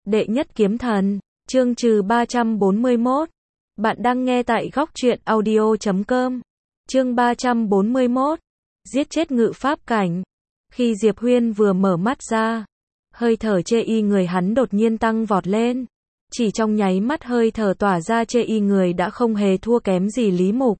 Đệ nhất kiếm thần, chương trừ 341. Bạn đang nghe tại góc truyện audio.com. Chương 341. Giết chết ngự pháp cảnh. Khi Diệp Huyên vừa mở mắt ra, hơi thở chê y người hắn đột nhiên tăng vọt lên. Chỉ trong nháy mắt hơi thở tỏa ra chê y người đã không hề thua kém gì Lý Mục.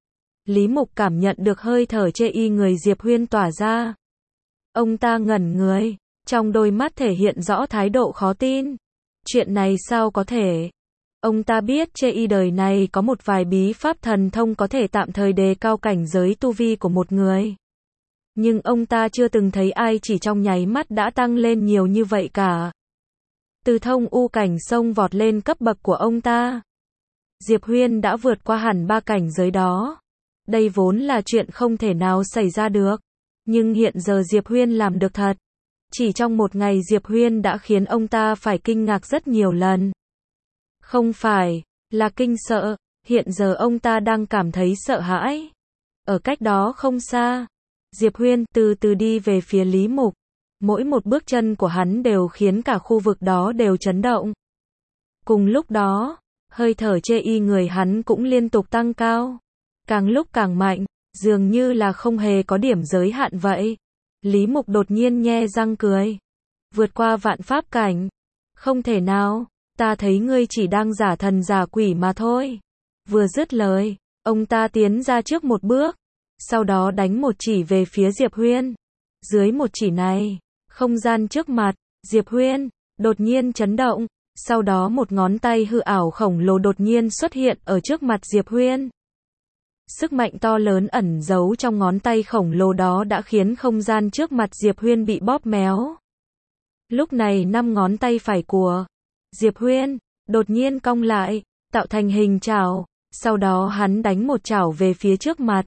Lý Mục cảm nhận được hơi thở chê y người Diệp Huyên tỏa ra. Ông ta ngẩn người, trong đôi mắt thể hiện rõ thái độ khó tin. Chuyện này sao có thể? Ông ta biết chê y đời này có một vài bí pháp thần thông có thể tạm thời đề cao cảnh giới tu vi của một người. Nhưng ông ta chưa từng thấy ai chỉ trong nháy mắt đã tăng lên nhiều như vậy cả. Từ thông u cảnh xông vọt lên cấp bậc của ông ta. Diệp Huyên đã vượt qua hẳn 3 cảnh giới đó. Đây vốn là chuyện không thể nào xảy ra được. Nhưng hiện giờ Diệp Huyên làm được thật. Chỉ trong một ngày Diệp Huyên đã khiến ông ta phải kinh ngạc rất nhiều lần. Không phải là kinh sợ, hiện giờ ông ta đang cảm thấy sợ hãi. Ở cách đó không xa, Diệp Huyên từ từ đi về phía Lý Mục. Mỗi một bước chân của hắn đều khiến cả khu vực đó đều chấn động. Cùng lúc đó, hơi thở chê y người hắn cũng liên tục tăng cao. Càng lúc càng mạnh, dường như là không hề có điểm giới hạn vậy. Lý Mục đột nhiên nhe răng cười. Vượt qua vạn pháp cảnh. Không thể nào, ta thấy ngươi chỉ đang giả thần giả quỷ mà thôi. Vừa dứt lời, ông ta tiến ra trước một bước. Sau đó đánh một chỉ về phía Diệp Huyên. Dưới một chỉ này, không gian trước mặt, Diệp Huyên, đột nhiên chấn động. Sau đó một ngón tay hư ảo khổng lồ đột nhiên xuất hiện ở trước mặt Diệp Huyên. Sức mạnh to lớn ẩn giấu trong ngón tay khổng lồ đó đã khiến không gian trước mặt Diệp Huyên bị bóp méo. Lúc này 5 ngón tay phải của Diệp Huyên đột nhiên cong lại, tạo thành hình chảo. Sau đó hắn đánh một chảo về phía trước mặt.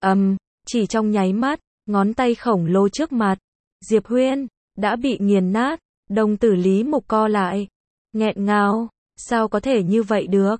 Chỉ trong nháy mắt, ngón tay khổng lồ trước mặt Diệp Huyên đã bị nghiền nát. Đồng tử Lý Mục co lại, nghẹn ngào, sao có thể như vậy được?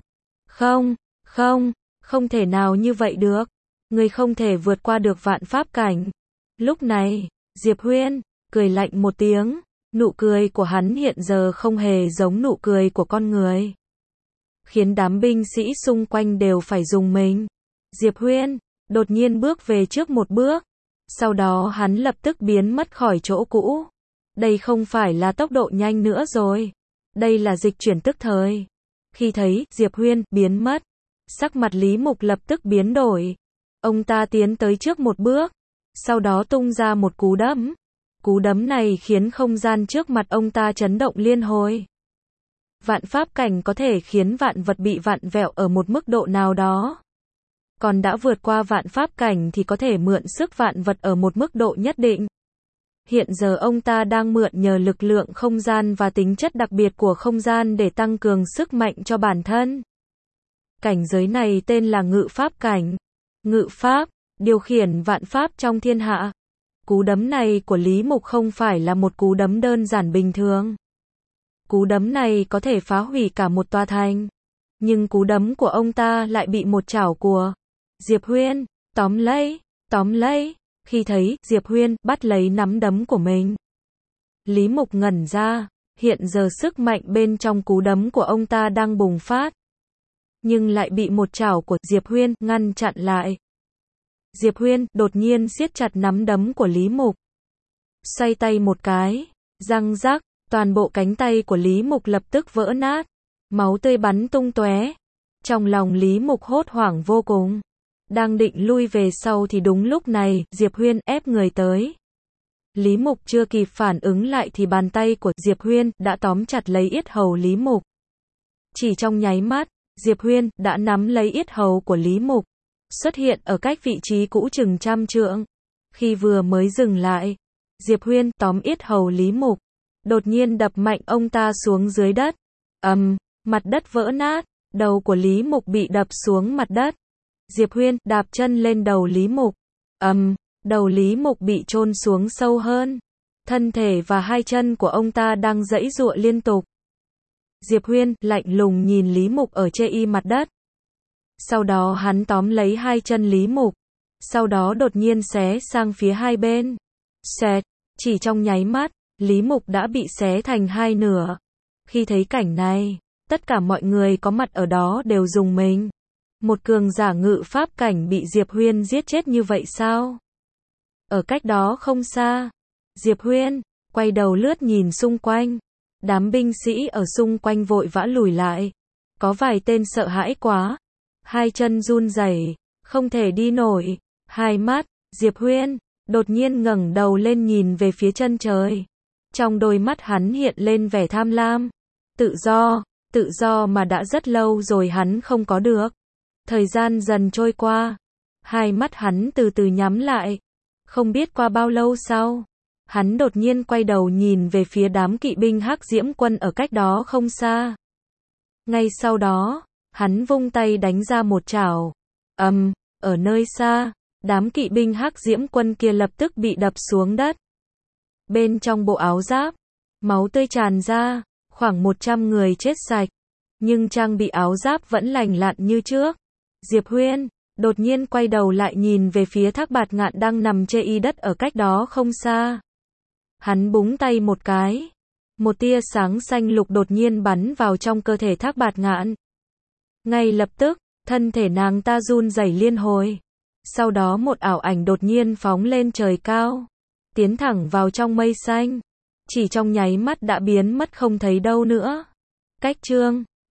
Không thể nào như vậy được. Người không thể vượt qua được vạn pháp cảnh. Lúc này, Diệp Huyên cười lạnh một tiếng. Nụ cười của hắn hiện giờ không hề giống nụ cười của con người, khiến đám binh sĩ xung quanh đều phải rùng mình. Diệp Huyên đột nhiên bước về trước một bước. Sau đó hắn lập tức biến mất khỏi chỗ cũ. Đây không phải là tốc độ nhanh nữa rồi. Đây là dịch chuyển tức thời. Khi thấy Diệp Huyên biến mất, sắc mặt Lý Mục lập tức biến đổi. Ông ta tiến tới trước một bước. Sau đó tung ra một cú đấm. Cú đấm này khiến không gian trước mặt ông ta chấn động liên hồi. Vạn pháp cảnh có thể khiến vạn vật bị vặn vẹo ở một mức độ nào đó. Còn đã vượt qua vạn pháp cảnh thì có thể mượn sức vạn vật ở một mức độ nhất định. Hiện giờ ông ta đang mượn nhờ lực lượng không gian và tính chất đặc biệt của không gian để tăng cường sức mạnh cho bản thân. Cảnh giới này tên là ngự pháp cảnh. Ngự pháp, điều khiển vạn pháp trong thiên hạ. Cú đấm này của Lý Mục không phải là một cú đấm đơn giản bình thường. Cú đấm này có thể phá hủy cả một tòa thành. Nhưng cú đấm của ông ta lại bị một chảo của Diệp Huyên tóm lấy. Khi thấy Diệp Huyên bắt lấy nắm đấm của mình, Lý Mục ngẩn ra. Hiện giờ sức mạnh bên trong cú đấm của ông ta đang bùng phát, nhưng lại bị một chảo của Diệp Huyên ngăn chặn lại. Diệp Huyên đột nhiên siết chặt nắm đấm của Lý Mục. Xoay tay một cái, răng rắc, toàn bộ cánh tay của Lý Mục lập tức vỡ nát. Máu tươi bắn tung tóe. Trong lòng Lý Mục hốt hoảng vô cùng. Đang định lui về sau thì đúng lúc này, Diệp Huyên ép người tới. Lý Mục chưa kịp phản ứng lại thì bàn tay của Diệp Huyên đã tóm chặt lấy yết hầu Lý Mục. Chỉ trong nháy mắt, Diệp Huyên đã nắm lấy yết hầu của Lý Mục, xuất hiện ở cách vị trí cũ chừng 100 trượng. Khi vừa mới dừng lại, Diệp Huyên tóm yết hầu Lý Mục, đột nhiên đập mạnh ông ta xuống dưới đất. Mặt đất vỡ nát, đầu của Lý Mục bị đập xuống mặt đất. Diệp Huyên đạp chân lên đầu Lý Mục. Đầu Lý Mục bị chôn xuống sâu hơn. Thân thể và hai chân của ông ta đang giãy giụa liên tục. Diệp Huyên lạnh lùng nhìn Lý Mục ở chê y mặt đất. Sau đó hắn tóm lấy hai chân Lý Mục. Sau đó đột nhiên xé sang phía hai bên. Xẹt, chỉ trong nháy mắt, Lý Mục đã bị xé thành hai nửa. Khi thấy cảnh này, tất cả mọi người có mặt ở đó đều rùng mình. Một cường giả ngự pháp cảnh bị Diệp Huyên giết chết như vậy sao? Ở cách đó không xa, Diệp Huyên quay đầu lướt nhìn xung quanh. Đám binh sĩ ở xung quanh vội vã lùi lại. Có vài tên sợ hãi quá, hai chân run rẩy, không thể đi nổi. Hai mắt Diệp Huyên đột nhiên ngẩng đầu lên nhìn về phía chân trời. Trong đôi mắt hắn hiện lên vẻ tham lam. Tự do mà đã rất lâu rồi hắn không có được. Thời gian dần trôi qua, hai mắt hắn từ từ nhắm lại. Không biết qua bao lâu sau, hắn đột nhiên quay đầu nhìn về phía đám kỵ binh Hắc Diễm Quân ở cách đó không xa. Ngay sau đó, hắn vung tay đánh ra một chảo. Ở nơi xa, đám kỵ binh Hắc Diễm Quân kia lập tức bị đập xuống đất. Bên trong bộ áo giáp, máu tươi tràn ra, khoảng 100 người chết sạch. Nhưng trang bị áo giáp vẫn lành lặn như trước. Diệp Huyên đột nhiên quay đầu lại nhìn về phía Thác Bạt Ngạn đang nằm chê y đất ở cách đó không xa. Hắn búng tay một cái. Một tia sáng xanh lục đột nhiên bắn vào trong cơ thể Thác Bạt Ngạn. Ngay lập tức, thân thể nàng ta run rẩy liên hồi. Sau đó một ảo ảnh đột nhiên phóng lên trời cao, tiến thẳng vào trong mây xanh. Chỉ trong nháy mắt đã biến mất không thấy đâu nữa. Cách chương